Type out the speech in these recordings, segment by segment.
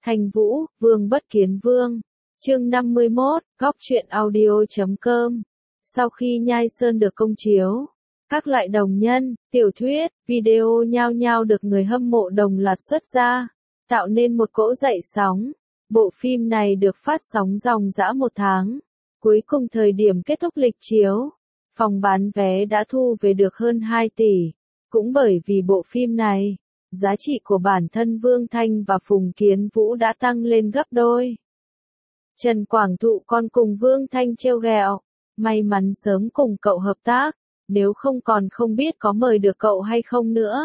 Thành Vũ, Vương Bất Kiến Vương. Chương 51, Góc truyện audio.com. Sau khi Nhai Sơn được công chiếu, các loại đồng nhân, tiểu thuyết, video nhao nhao được người hâm mộ đồng loạt xuất ra, tạo nên một cỗ dậy sóng. Bộ phim này được phát sóng dòng dã 1 tháng. Cuối cùng thời điểm kết thúc lịch chiếu, phòng bán vé đã thu về được hơn 2 tỷ. Cũng bởi vì bộ phim này, giá trị của bản thân Vương Thanh và Phùng Kiến Vũ đã tăng lên gấp đôi. Trần Quảng Thụ còn cùng Vương Thanh trêu ghẹo, may mắn sớm cùng cậu hợp tác, nếu không còn không biết có mời được cậu hay không nữa.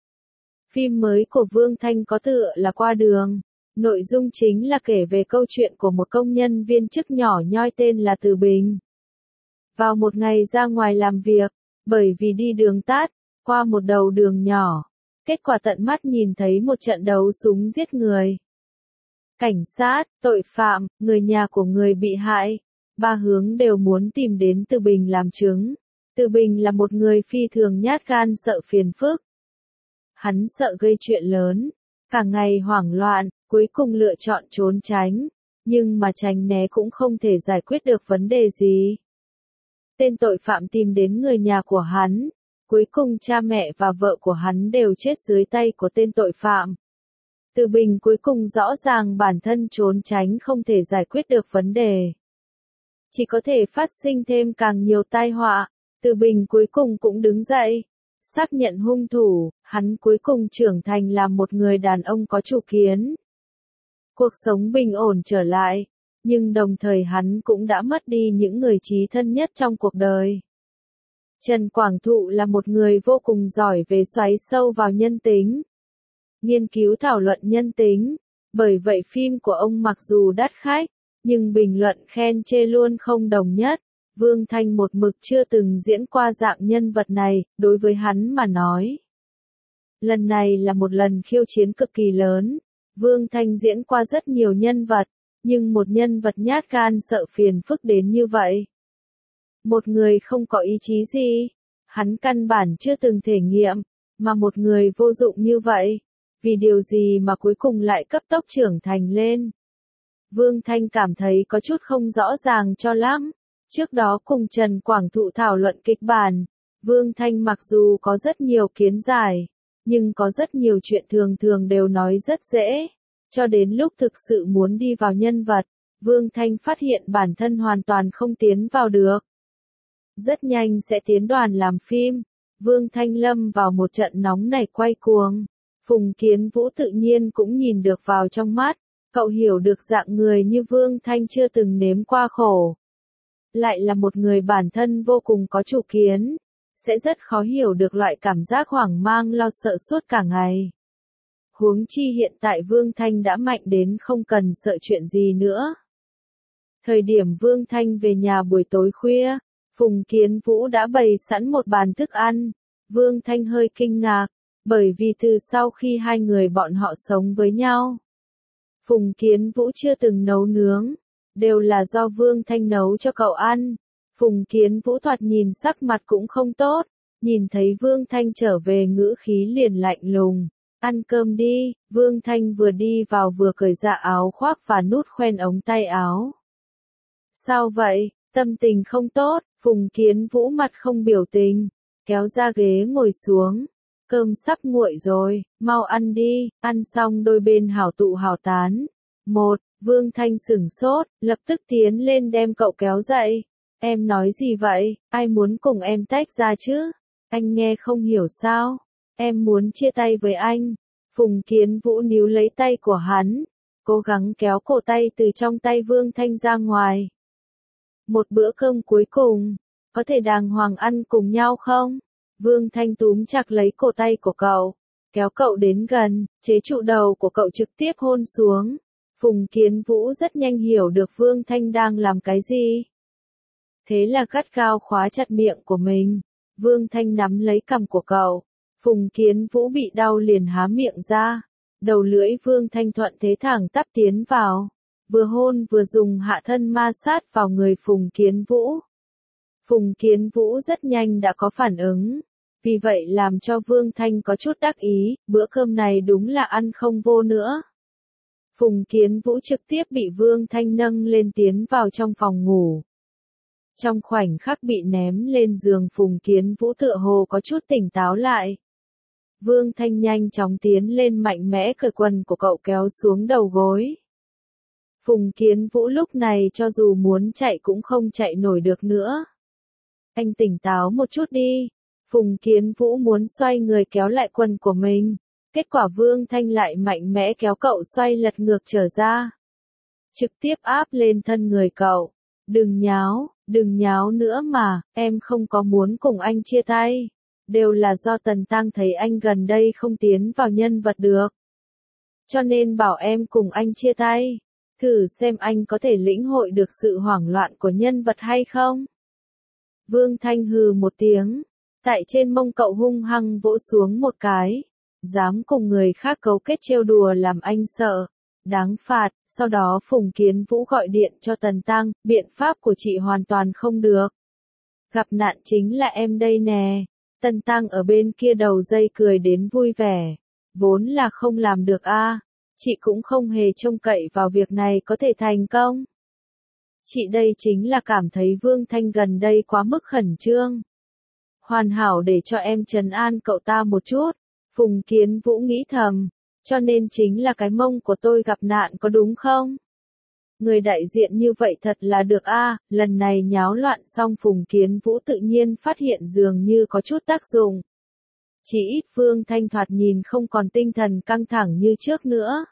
Phim mới của Vương Thanh có tựa là Qua Đường, nội dung chính là kể về câu chuyện của một công nhân viên chức nhỏ nhoi tên là Từ Bình. Vào một ngày ra ngoài làm việc, bởi vì đi đường tắt, qua một đầu đường nhỏ, kết quả tận mắt nhìn thấy một trận đấu súng giết người. Cảnh sát, tội phạm, người nhà của người bị hại, ba hướng đều muốn tìm đến Từ Bình làm chứng. Từ Bình là một người phi thường nhát gan sợ phiền phức. Hắn sợ gây chuyện lớn, cả ngày hoảng loạn, cuối cùng lựa chọn trốn tránh, nhưng mà tránh né cũng không thể giải quyết được vấn đề gì. Tên tội phạm tìm đến người nhà của hắn, cuối cùng cha mẹ và vợ của hắn đều chết dưới tay của tên tội phạm. Từ Bình cuối cùng rõ ràng bản thân trốn tránh không thể giải quyết được vấn đề, chỉ có thể phát sinh thêm càng nhiều tai họa. Từ Bình cuối cùng cũng đứng dậy, xác nhận hung thủ, hắn cuối cùng trưởng thành làm một người đàn ông có chủ kiến. Cuộc sống bình ổn trở lại, nhưng đồng thời hắn cũng đã mất đi những người chí thân nhất trong cuộc đời. Trần Quảng Thụ là một người vô cùng giỏi về xoáy sâu vào nhân tính, nghiên cứu thảo luận nhân tính, bởi vậy phim của ông mặc dù đắt khách, nhưng bình luận khen chê luôn không đồng nhất. Vương Thanh một mực chưa từng diễn qua dạng nhân vật này, đối với hắn mà nói. Lần này là một lần khiêu chiến cực kỳ lớn. Vương Thanh diễn qua rất nhiều nhân vật, nhưng một nhân vật nhát gan sợ phiền phức đến như vậy. Một người không có ý chí gì, hắn căn bản chưa từng thể nghiệm, mà một người vô dụng như vậy, vì điều gì mà cuối cùng lại cấp tốc trưởng thành lên. Vương Thanh cảm thấy có chút không rõ ràng cho lắm. Trước đó cùng Trần Quảng Thụ thảo luận kịch bản, Vương Thanh mặc dù có rất nhiều kiến giải, nhưng có rất nhiều chuyện thường thường đều nói rất dễ. Cho đến lúc thực sự muốn đi vào nhân vật, Vương Thanh phát hiện bản thân hoàn toàn không tiến vào được. Rất nhanh sẽ tiến đoàn làm phim, Vương Thanh lâm vào một trận nóng nảy quay cuồng. Phùng Kiến Vũ tự nhiên cũng nhìn được vào trong mắt, cậu hiểu được dạng người như Vương Thanh chưa từng nếm qua khổ. Lại là một người bản thân vô cùng có chủ kiến, sẽ rất khó hiểu được loại cảm giác hoang mang lo sợ suốt cả ngày. Huống chi hiện tại Vương Thanh đã mạnh đến không cần sợ chuyện gì nữa. Thời điểm Vương Thanh về nhà buổi tối khuya, Phùng Kiến Vũ đã bày sẵn một bàn thức ăn. Vương Thanh hơi kinh ngạc, bởi vì từ sau khi hai người bọn họ sống với nhau, Phùng Kiến Vũ chưa từng nấu nướng, đều là do Vương Thanh nấu cho cậu ăn. Phùng Kiến Vũ thoạt nhìn sắc mặt cũng không tốt, nhìn thấy Vương Thanh trở về ngữ khí liền lạnh lùng. Ăn cơm đi. Vương Thanh vừa đi vào vừa cởi dạ áo khoác và nút khoen ống tay áo. Sao vậy? Tâm tình không tốt. Phùng Kiến Vũ mặt không biểu tình, kéo ra ghế ngồi xuống. Cơm sắp nguội rồi, mau ăn đi. Ăn xong đôi bên hảo tụ hảo tán. Vương Thanh sửng sốt, lập tức tiến lên đem cậu kéo dậy. Em nói gì vậy? Ai muốn cùng em tách ra chứ? Anh nghe không hiểu sao? Em muốn chia tay với anh. Phùng Kiến Vũ níu lấy tay của hắn, cố gắng kéo cổ tay từ trong tay Vương Thanh ra ngoài. Một bữa cơm cuối cùng, có thể đàng hoàng ăn cùng nhau không? Vương Thanh túm chặt lấy cổ tay của cậu, kéo cậu đến gần, chế trụ đầu của cậu trực tiếp hôn xuống. Phùng Kiến Vũ rất nhanh hiểu được Vương Thanh đang làm cái gì. Thế là gắt gao khóa chặt miệng của mình. Vương Thanh nắm lấy cằm của cậu. Phùng Kiến Vũ bị đau liền há miệng ra. Đầu lưỡi Vương Thanh thuận thế thẳng tắp tiến vào. Vừa hôn vừa dùng hạ thân ma sát vào người Phùng Kiến Vũ. Phùng Kiến Vũ rất nhanh đã có phản ứng. Vì vậy làm cho Vương Thanh có chút đắc ý, bữa cơm này đúng là ăn không vô nữa. Phùng Kiến Vũ trực tiếp bị Vương Thanh nâng lên tiến vào trong phòng ngủ. Trong khoảnh khắc bị ném lên giường, Phùng Kiến Vũ tựa hồ có chút tỉnh táo lại. Vương Thanh nhanh chóng tiến lên mạnh mẽ cởi quần của cậu kéo xuống đầu gối. Phùng Kiến Vũ lúc này cho dù muốn chạy cũng không chạy nổi được nữa. Anh tỉnh táo một chút đi. Phùng Kiến Vũ muốn xoay người kéo lại quần của mình. Kết quả Vương Thanh lại mạnh mẽ kéo cậu xoay lật ngược trở ra. Trực tiếp áp lên thân người cậu. Đừng nháo nữa mà, em không có muốn cùng anh chia tay. Đều là do Tần Tăng thấy anh gần đây không tiến vào nhân vật được. Cho nên bảo em cùng anh chia tay. Thử xem anh có thể lĩnh hội được sự hoảng loạn của nhân vật hay không. Vương Thanh hừ một tiếng. Tại trên mông cậu hung hăng vỗ xuống một cái. Dám cùng người khác cấu kết trêu đùa làm anh sợ. Đáng phạt. Sau đó Phùng Kiến Vũ gọi điện cho Tần Tăng. Biện pháp của chị hoàn toàn không được. Gặp nạn chính là em đây nè. Tần Tăng ở bên kia đầu dây cười đến vui vẻ. Vốn là không làm được a, chị cũng không hề trông cậy vào việc này có thể thành công. Chị đây chính là cảm thấy Vương Thanh gần đây quá mức khẩn trương. Hoàn hảo để cho em trấn an cậu ta một chút. Phùng Kiến Vũ nghĩ thầm. Cho nên chính là cái mông của tôi gặp nạn có đúng không? Người đại diện như vậy thật là được a. Lần này nháo loạn xong Phùng Kiến Vũ tự nhiên phát hiện dường như có chút tác dụng. Chỉ ít Vương Thanh thoạt nhìn không còn tinh thần căng thẳng như trước nữa.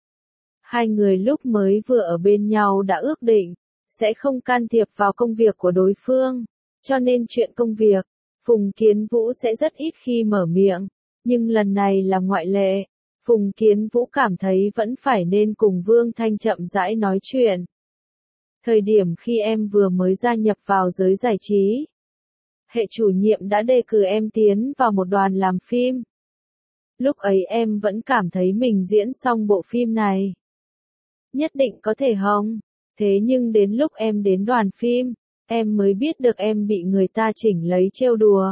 Hai người lúc mới vừa ở bên nhau đã ước định, sẽ không can thiệp vào công việc của đối phương. Cho nên chuyện công việc, Phùng Kiến Vũ sẽ rất ít khi mở miệng. Nhưng lần này là ngoại lệ. Phùng Kiến Vũ cảm thấy vẫn phải nên cùng Vương Thanh chậm rãi nói chuyện. Thời điểm khi em vừa mới gia nhập vào giới giải trí, hệ chủ nhiệm đã đề cử em tiến vào một đoàn làm phim. Lúc ấy em vẫn cảm thấy mình diễn xong bộ phim này nhất định có thể hồng. Thế nhưng đến lúc em đến đoàn phim, em mới biết được em bị người ta chỉnh lấy trêu đùa.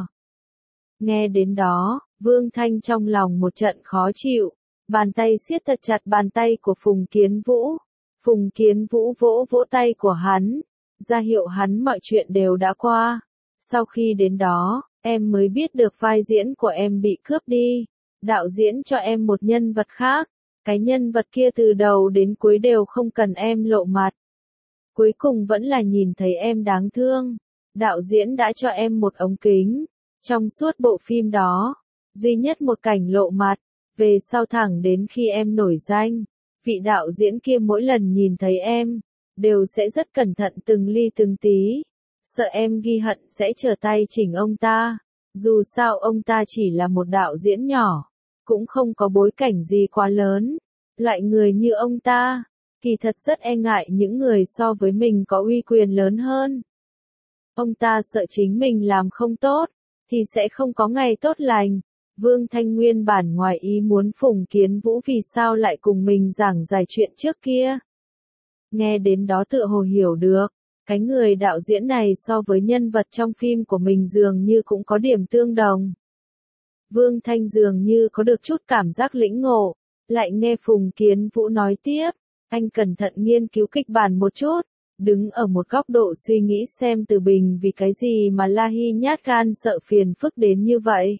Nghe đến đó, Vương Thanh trong lòng một trận khó chịu. Bàn tay siết thật chặt bàn tay của Phùng Kiến Vũ. Phùng Kiến Vũ vỗ vỗ tay của hắn, ra hiệu hắn mọi chuyện đều đã qua. Sau khi đến đó, em mới biết được vai diễn của em bị cướp đi. Đạo diễn cho em một nhân vật khác. Cái nhân vật kia từ đầu đến cuối đều không cần em lộ mặt. Cuối cùng vẫn là nhìn thấy em đáng thương. Đạo diễn đã cho em một ống kính. Trong suốt bộ phim đó, duy nhất một cảnh lộ mặt. Về sau thẳng đến khi em nổi danh, vị đạo diễn kia mỗi lần nhìn thấy em, đều sẽ rất cẩn thận từng ly từng tí. Sợ em ghi hận sẽ trở tay chỉnh ông ta. Dù sao ông ta chỉ là một đạo diễn nhỏ, cũng không có bối cảnh gì quá lớn. Loại người như ông ta, kỳ thật rất e ngại những người so với mình có uy quyền lớn hơn. Ông ta sợ chính mình làm không tốt, thì sẽ không có ngày tốt lành. Vương Thanh nguyên bản ngoài ý muốn Phùng Kiến Vũ vì sao lại cùng mình giảng giải chuyện trước kia. Nghe đến đó tựa hồ hiểu được, cái người đạo diễn này so với nhân vật trong phim của mình dường như cũng có điểm tương đồng. Vương Thanh dường như có được chút cảm giác lĩnh ngộ, lại nghe Phùng Kiến Vũ nói tiếp, anh cẩn thận nghiên cứu kịch bản một chút, đứng ở một góc độ suy nghĩ xem Từ Bình vì cái gì mà La Hy nhát gan sợ phiền phức đến như vậy.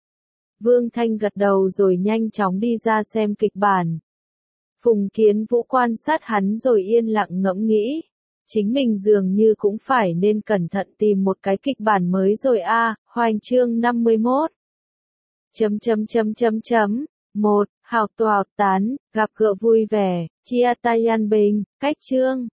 Vương Thanh gật đầu rồi nhanh chóng đi ra xem kịch bản. Phùng Kiến Vũ quan sát hắn rồi yên lặng ngẫm nghĩ. Chính mình dường như cũng phải nên cẩn thận tìm một cái kịch bản mới rồi a. Hoành chương 51. 1. Hào tòa tán, gặp gỡ vui vẻ, chia tay an bình, cách chương.